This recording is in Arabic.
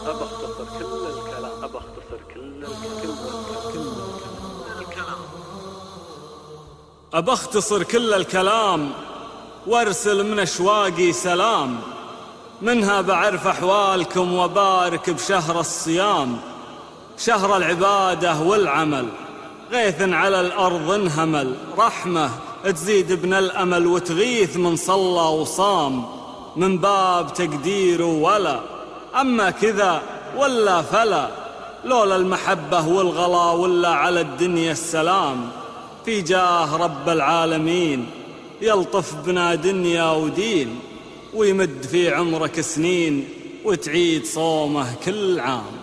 أبى أختصر كل الكلام، أبى أختصر كل الكلام، أبى أختصر كل الكلام وارسل من أشواقي سلام، منها بعرف أحوالكم وبارك بشهر الصيام، شهر العبادة والعمل، غيث على الأرض انهمل، رحمة تزيد ابن الأمل وتغيث من صلى وصام، من باب تقدير ولا أما كذا ولا فلا، لولا المحبة والغلا ولا على الدنيا السلام، في جاه رب العالمين يلطف بنا دنيا ودين، ويمد في عمرك سنين وتعيد صومه كل عام.